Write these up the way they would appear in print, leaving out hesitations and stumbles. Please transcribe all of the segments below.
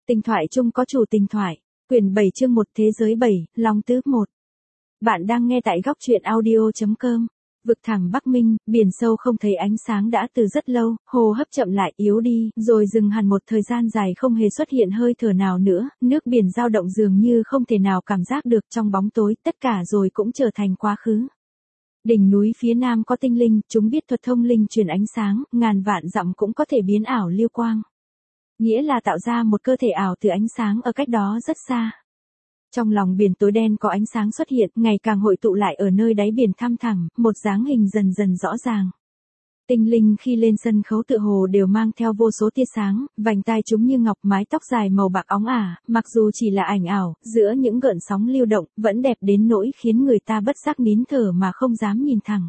Tình thoại chung có chủ tình thoại. Quyển 7 chương 1 Thế giới 7, Long Tứ 1. Bạn đang nghe tại góc truyện audio.com. Vực thẳm Bắc Minh, biển sâu không thấy ánh sáng đã từ rất lâu, hô hấp chậm lại yếu đi, rồi dừng hẳn một thời gian dài không hề xuất hiện hơi thở nào nữa, nước biển dao động dường như không thể nào cảm giác được trong bóng tối, tất cả rồi cũng trở thành quá khứ. Đỉnh núi phía nam có tinh linh, chúng biết thuật thông linh truyền ánh sáng, ngàn vạn dặm cũng có thể biến ảo liêu quang. Nghĩa là tạo ra một cơ thể ảo từ ánh sáng ở cách đó rất xa. Trong lòng biển tối đen có ánh sáng xuất hiện, ngày càng hội tụ lại ở nơi đáy biển thăm thẳm, một dáng hình dần dần rõ ràng. Tinh linh khi lên sân khấu tựa hồ đều mang theo vô số tia sáng, vành tai chúng như ngọc, mái tóc dài màu bạc óng ả, mặc dù chỉ là ảnh ảo, giữa những gợn sóng lưu động, vẫn đẹp đến nỗi khiến người ta bất giác nín thở mà không dám nhìn thẳng.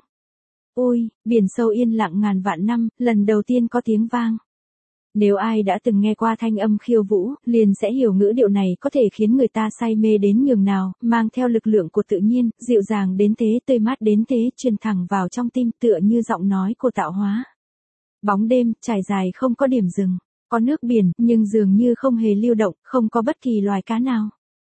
Ôi, biển sâu yên lặng ngàn vạn năm, lần đầu tiên có tiếng vang. Nếu ai đã từng nghe qua thanh âm khiêu vũ, liền sẽ hiểu ngữ điệu này có thể khiến người ta say mê đến nhường nào, mang theo lực lượng của tự nhiên, dịu dàng đến thế, tươi mát đến thế, truyền thẳng vào trong tim tựa như giọng nói của tạo hóa. Bóng đêm, trải dài không có điểm dừng, có nước biển, nhưng dường như không hề lưu động, không có bất kỳ loài cá nào.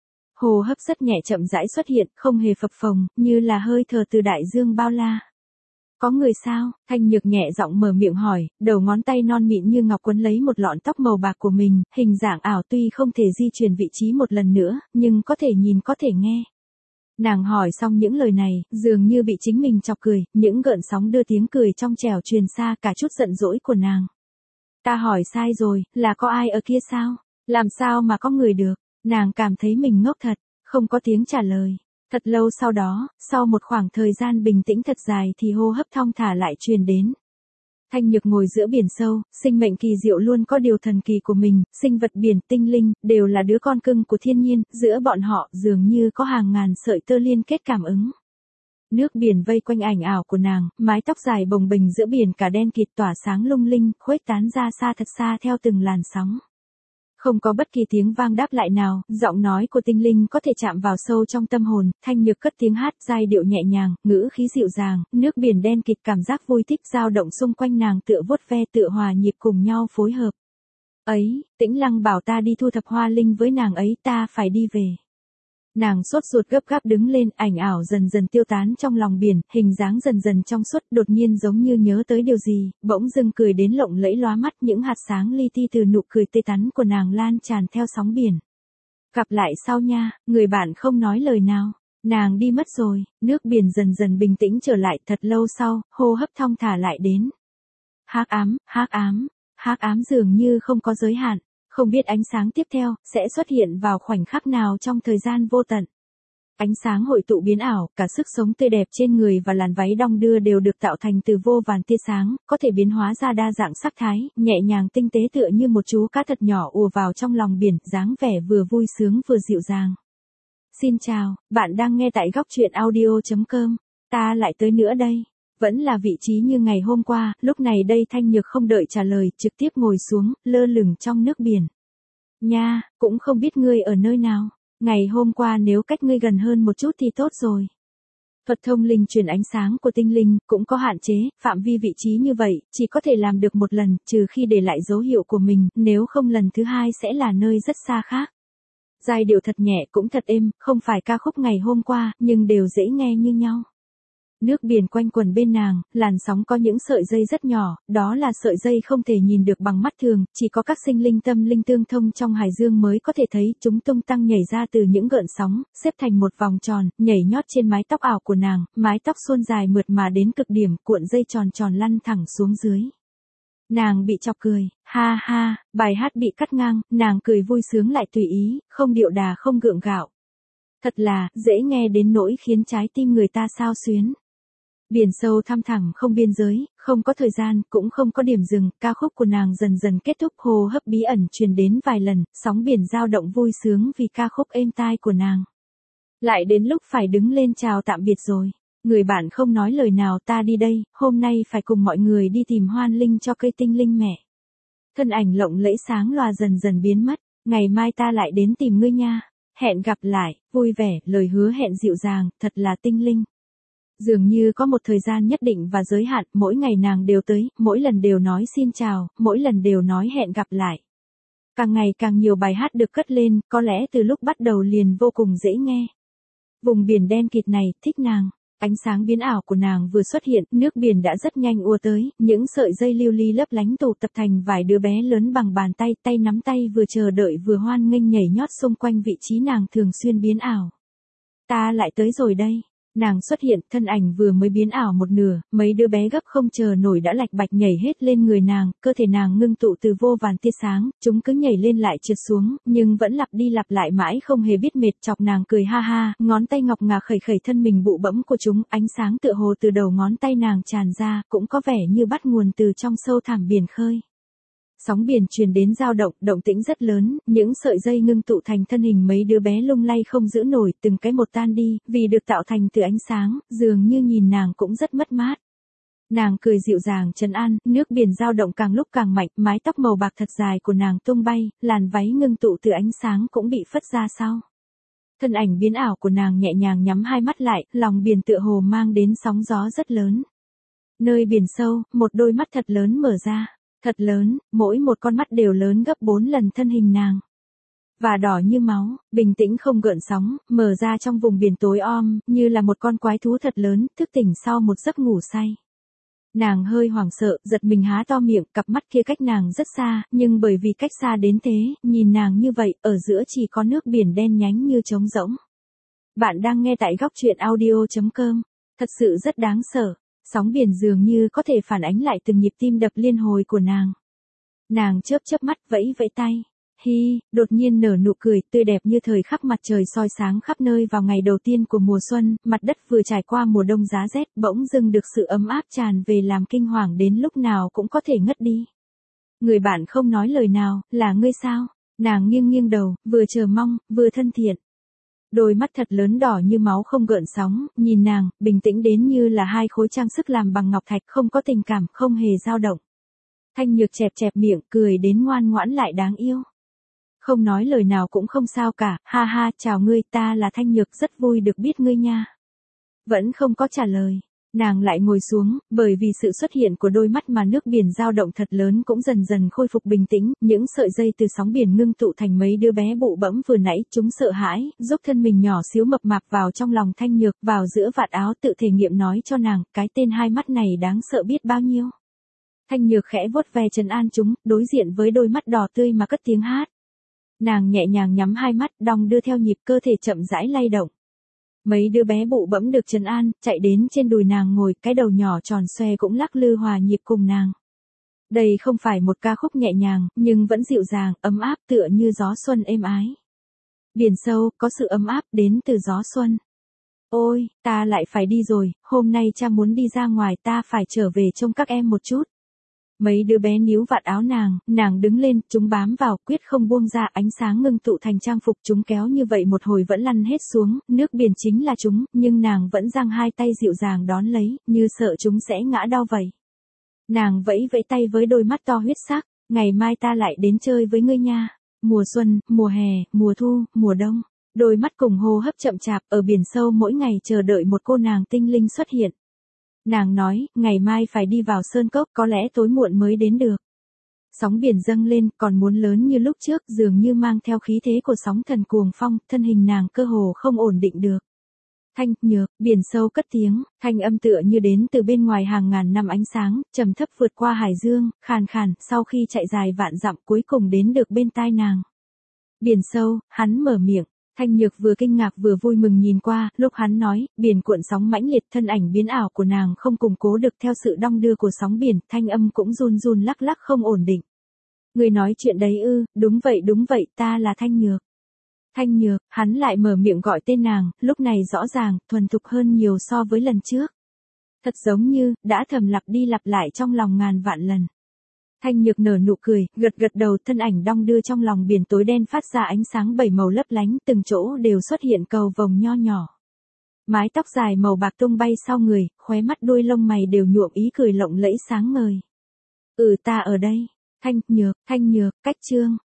Hồ hấp rất nhẹ chậm rãi xuất hiện, không hề phập phồng, như là hơi thở từ đại dương bao la. Có người sao? Thanh Nhược nhẹ giọng mở miệng hỏi, đầu ngón tay non mịn như ngọc quấn lấy một lọn tóc màu bạc của mình, hình dạng ảo tuy không thể di chuyển vị trí một lần nữa, nhưng có thể nhìn có thể nghe. Nàng hỏi xong những lời này, dường như bị chính mình chọc cười, những gợn sóng đưa tiếng cười trong trẻo truyền xa cả chút giận dỗi của nàng. Ta hỏi sai rồi, là có ai ở kia sao? Làm sao mà có người được? Nàng cảm thấy mình ngốc thật, không có tiếng trả lời. Thật lâu sau đó, sau một khoảng thời gian bình tĩnh thật dài thì hô hấp thong thả lại truyền đến. Thanh Nhược ngồi giữa biển sâu, sinh mệnh kỳ diệu luôn có điều thần kỳ của mình, sinh vật biển, tinh linh, đều là đứa con cưng của thiên nhiên, giữa bọn họ dường như có hàng ngàn sợi tơ liên kết cảm ứng. Nước biển vây quanh ảnh ảo của nàng, mái tóc dài bồng bềnh giữa biển cả đen kịt tỏa sáng lung linh, khuếch tán ra xa thật xa theo từng làn sóng. Không có bất kỳ tiếng vang đáp lại nào, giọng nói của tinh linh có thể chạm vào sâu trong tâm hồn, Thanh Nhược cất tiếng hát, giai điệu nhẹ nhàng, ngữ khí dịu dàng, nước biển đen kịt cảm giác vui thích dao động xung quanh nàng tựa vuốt ve tựa hòa nhịp cùng nhau phối hợp. Ấy, Tĩnh Lăng bảo ta đi thu thập hoa linh với nàng ấy, ta phải đi về. Nàng sốt ruột gấp gáp đứng lên, ảnh ảo dần dần tiêu tán trong lòng biển, hình dáng dần dần trong suốt, đột nhiên giống như nhớ tới điều gì, bỗng dưng cười đến lộng lẫy lóa mắt, những hạt sáng li ti từ nụ cười tươi tắn của nàng lan tràn theo sóng biển. Gặp lại sau nha, người bạn không nói lời nào. Nàng đi mất rồi, nước biển dần dần bình tĩnh trở lại, thật lâu sau, hô hấp thong thả lại đến. Hắc ám, hắc ám, hắc ám dường như không có giới hạn. Không biết ánh sáng tiếp theo, sẽ xuất hiện vào khoảnh khắc nào trong thời gian vô tận. Ánh sáng hội tụ biến ảo, cả sức sống tươi đẹp trên người và làn váy đong đưa đều được tạo thành từ vô vàn tia sáng, có thể biến hóa ra đa dạng sắc thái, nhẹ nhàng tinh tế tựa như một chú cá thật nhỏ ùa vào trong lòng biển, dáng vẻ vừa vui sướng vừa dịu dàng. Xin chào, bạn đang nghe tại góc truyện audio.com, ta lại tới nữa đây. Vẫn là vị trí như ngày hôm qua, lúc này đây Thanh Nhược không đợi trả lời, trực tiếp ngồi xuống, lơ lửng trong nước biển. Nha, cũng không biết ngươi ở nơi nào. Ngày hôm qua nếu cách ngươi gần hơn một chút thì tốt rồi. Thuật thông linh truyền ánh sáng của tinh linh, cũng có hạn chế, phạm vi vị trí như vậy, chỉ có thể làm được một lần, trừ khi để lại dấu hiệu của mình, nếu không lần thứ hai sẽ là nơi rất xa khác. Giai điệu thật nhẹ cũng thật êm, không phải ca khúc ngày hôm qua, nhưng đều dễ nghe như nhau. Nước biển quanh quần bên nàng, làn sóng có những sợi dây rất nhỏ, đó là sợi dây không thể nhìn được bằng mắt thường, chỉ có các sinh linh tâm linh tương thông trong hải dương mới có thể thấy, chúng tung tăng nhảy ra từ những gợn sóng, xếp thành một vòng tròn, nhảy nhót trên mái tóc ảo của nàng, mái tóc suôn dài mượt mà đến cực điểm, cuộn dây tròn tròn lăn thẳng xuống dưới. Nàng bị chọc cười, ha ha, bài hát bị cắt ngang, nàng cười vui sướng lại tùy ý, không điệu đà không gượng gạo. Thật là, dễ nghe đến nỗi khiến trái tim người ta xao xuyến. Biển sâu thăm thẳm không biên giới, không có thời gian, cũng không có điểm dừng, ca khúc của nàng dần dần kết thúc, hô hấp bí ẩn truyền đến vài lần, sóng biển dao động vui sướng vì ca khúc êm tai của nàng. Lại đến lúc phải đứng lên chào tạm biệt rồi. Người bạn không nói lời nào, ta đi đây, hôm nay phải cùng mọi người đi tìm hoan linh cho cây tinh linh mẹ. Thân ảnh lộng lẫy sáng loà dần dần biến mất, ngày mai ta lại đến tìm ngươi nha. Hẹn gặp lại, vui vẻ, lời hứa hẹn dịu dàng, thật là tinh linh. Dường như có một thời gian nhất định và giới hạn, mỗi ngày nàng đều tới, mỗi lần đều nói xin chào, mỗi lần đều nói hẹn gặp lại. Càng ngày càng nhiều bài hát được cất lên, có lẽ từ lúc bắt đầu liền vô cùng dễ nghe. Vùng biển đen kịt này, thích nàng. Ánh sáng biến ảo của nàng vừa xuất hiện, nước biển đã rất nhanh ùa tới, những sợi dây lưu ly lấp lánh tụ tập thành vài đứa bé lớn bằng bàn tay, tay nắm tay vừa chờ đợi vừa hoan nghênh nhảy nhót xung quanh vị trí nàng thường xuyên biến ảo. Ta lại tới rồi đây. Nàng xuất hiện, thân ảnh vừa mới biến ảo một nửa, mấy đứa bé gấp không chờ nổi đã lạch bạch nhảy hết lên người nàng, cơ thể nàng ngưng tụ từ vô vàn tia sáng, chúng cứ nhảy lên lại trượt xuống, nhưng vẫn lặp đi lặp lại mãi không hề biết mệt, chọc nàng cười ha ha, ngón tay ngọc ngà khẩy khẩy thân mình bụ bẫm của chúng, ánh sáng tựa hồ từ đầu ngón tay nàng tràn ra, cũng có vẻ như bắt nguồn từ trong sâu thẳm biển khơi. Sóng biển truyền đến dao động, động tĩnh rất lớn, những sợi dây ngưng tụ thành thân hình mấy đứa bé lung lay không giữ nổi, từng cái một tan đi, vì được tạo thành từ ánh sáng, dường như nhìn nàng cũng rất mất mát. Nàng cười dịu dàng trấn an, nước biển dao động càng lúc càng mạnh, mái tóc màu bạc thật dài của nàng tung bay, làn váy ngưng tụ từ ánh sáng cũng bị phất ra sau. Thân ảnh biến ảo của nàng nhẹ nhàng nhắm hai mắt lại, lòng biển tựa hồ mang đến sóng gió rất lớn. Nơi biển sâu, một đôi mắt thật lớn mở ra. Thật lớn, mỗi một con mắt đều lớn gấp 4 lần thân hình nàng. Và đỏ như máu, bình tĩnh không gợn sóng, mở ra trong vùng biển tối om, như là một con quái thú thật lớn, thức tỉnh sau một giấc ngủ say. Nàng hơi hoảng sợ, giật mình há to miệng, cặp mắt kia cách nàng rất xa, nhưng bởi vì cách xa đến thế, nhìn nàng như vậy, ở giữa chỉ có nước biển đen nhánh như trống rỗng. Bạn đang nghe tại góc truyện audio.com, thật sự rất đáng sợ. Sóng biển dường như có thể phản ánh lại từng nhịp tim đập liên hồi của nàng. Nàng chớp chớp mắt vẫy vẫy tay. Hi, đột nhiên nở nụ cười tươi đẹp như thời khắc mặt trời soi sáng khắp nơi vào ngày đầu tiên của mùa xuân, mặt đất vừa trải qua mùa đông giá rét bỗng dưng được sự ấm áp tràn về làm kinh hoàng đến lúc nào cũng có thể ngất đi. Người bạn không nói lời nào, là ngươi sao? Nàng nghiêng nghiêng đầu, vừa chờ mong, vừa thân thiện. Đôi mắt thật lớn đỏ như máu không gợn sóng, nhìn nàng, bình tĩnh đến như là hai khối trang sức làm bằng ngọc thạch, không có tình cảm, không hề dao động. Thanh Nhược chẹp chẹp miệng, cười đến ngoan ngoãn lại đáng yêu. Không nói lời nào cũng không sao cả, ha ha, chào ngươi, ta là Thanh Nhược, rất vui được biết ngươi nha. Vẫn không có trả lời. Nàng lại ngồi xuống, bởi vì sự xuất hiện của đôi mắt mà nước biển dao động thật lớn cũng dần dần khôi phục bình tĩnh, những sợi dây từ sóng biển ngưng tụ thành mấy đứa bé bụ bẫm vừa nãy, chúng sợ hãi, giúp thân mình nhỏ xíu mập mạp vào trong lòng Thanh Nhược, vào giữa vạt áo tự thể nghiệm nói cho nàng, cái tên hai mắt này đáng sợ biết bao nhiêu. Thanh Nhược khẽ vuốt ve trấn an chúng, đối diện với đôi mắt đỏ tươi mà cất tiếng hát. Nàng nhẹ nhàng nhắm hai mắt, đong đưa theo nhịp cơ thể chậm rãi lay động. Mấy đứa bé bụ bẫm được trấn an, chạy đến trên đùi nàng ngồi, cái đầu nhỏ tròn xoe cũng lắc lư hòa nhịp cùng nàng. Đây không phải một ca khúc nhẹ nhàng, nhưng vẫn dịu dàng, ấm áp tựa như gió xuân êm ái. Biển sâu, có sự ấm áp đến từ gió xuân. Ôi, ta lại phải đi rồi, hôm nay cha muốn đi ra ngoài, ta phải trở về trông các em một chút. Mấy đứa bé níu vạt áo nàng đứng lên, chúng bám vào, quyết không buông ra, ánh sáng ngưng tụ thành trang phục, chúng kéo như vậy một hồi vẫn lăn hết xuống, nước biển chính là chúng, nhưng nàng vẫn giang hai tay dịu dàng đón lấy, như sợ chúng sẽ ngã đau vậy. Nàng vẫy vẫy tay với đôi mắt to huyết sắc, ngày mai ta lại đến chơi với ngươi nha. Mùa xuân, mùa hè, mùa thu, mùa đông, đôi mắt cùng hô hấp chậm chạp, ở biển sâu mỗi ngày chờ đợi một cô nàng tinh linh xuất hiện. Nàng nói, ngày mai phải đi vào sơn cốc, có lẽ tối muộn mới đến được. Sóng biển dâng lên, còn muốn lớn như lúc trước, dường như mang theo khí thế của sóng thần cuồng phong, thân hình nàng cơ hồ không ổn định được. Thanh Nhược, biển sâu cất tiếng, thanh âm tựa như đến từ bên ngoài hàng ngàn năm ánh sáng, trầm thấp vượt qua hải dương, khàn khàn, sau khi chạy dài vạn dặm cuối cùng đến được bên tai nàng. Biển sâu, hắn mở miệng. Thanh Nhược vừa kinh ngạc vừa vui mừng nhìn qua, lúc hắn nói, biển cuộn sóng mãnh liệt, thân ảnh biến ảo của nàng không củng cố được theo sự đong đưa của sóng biển, thanh âm cũng run run lắc lắc không ổn định. Người nói chuyện đấy ư, đúng vậy, ta là Thanh Nhược. Thanh Nhược, hắn lại mở miệng gọi tên nàng, lúc này rõ ràng, thuần thục hơn nhiều so với lần trước. Thật giống như, đã thầm lặp đi lặp lại trong lòng ngàn vạn lần. Thanh Nhược nở nụ cười, gật gật đầu, thân ảnh đong đưa trong lòng biển tối đen phát ra ánh sáng bảy màu lấp lánh, từng chỗ đều xuất hiện cầu vồng nho nhỏ. Mái tóc dài màu bạc tung bay sau người, khóe mắt đuôi lông mày đều nhuộm ý cười lộng lẫy sáng ngời. Ta ở đây. Thanh Nhược, cách chương.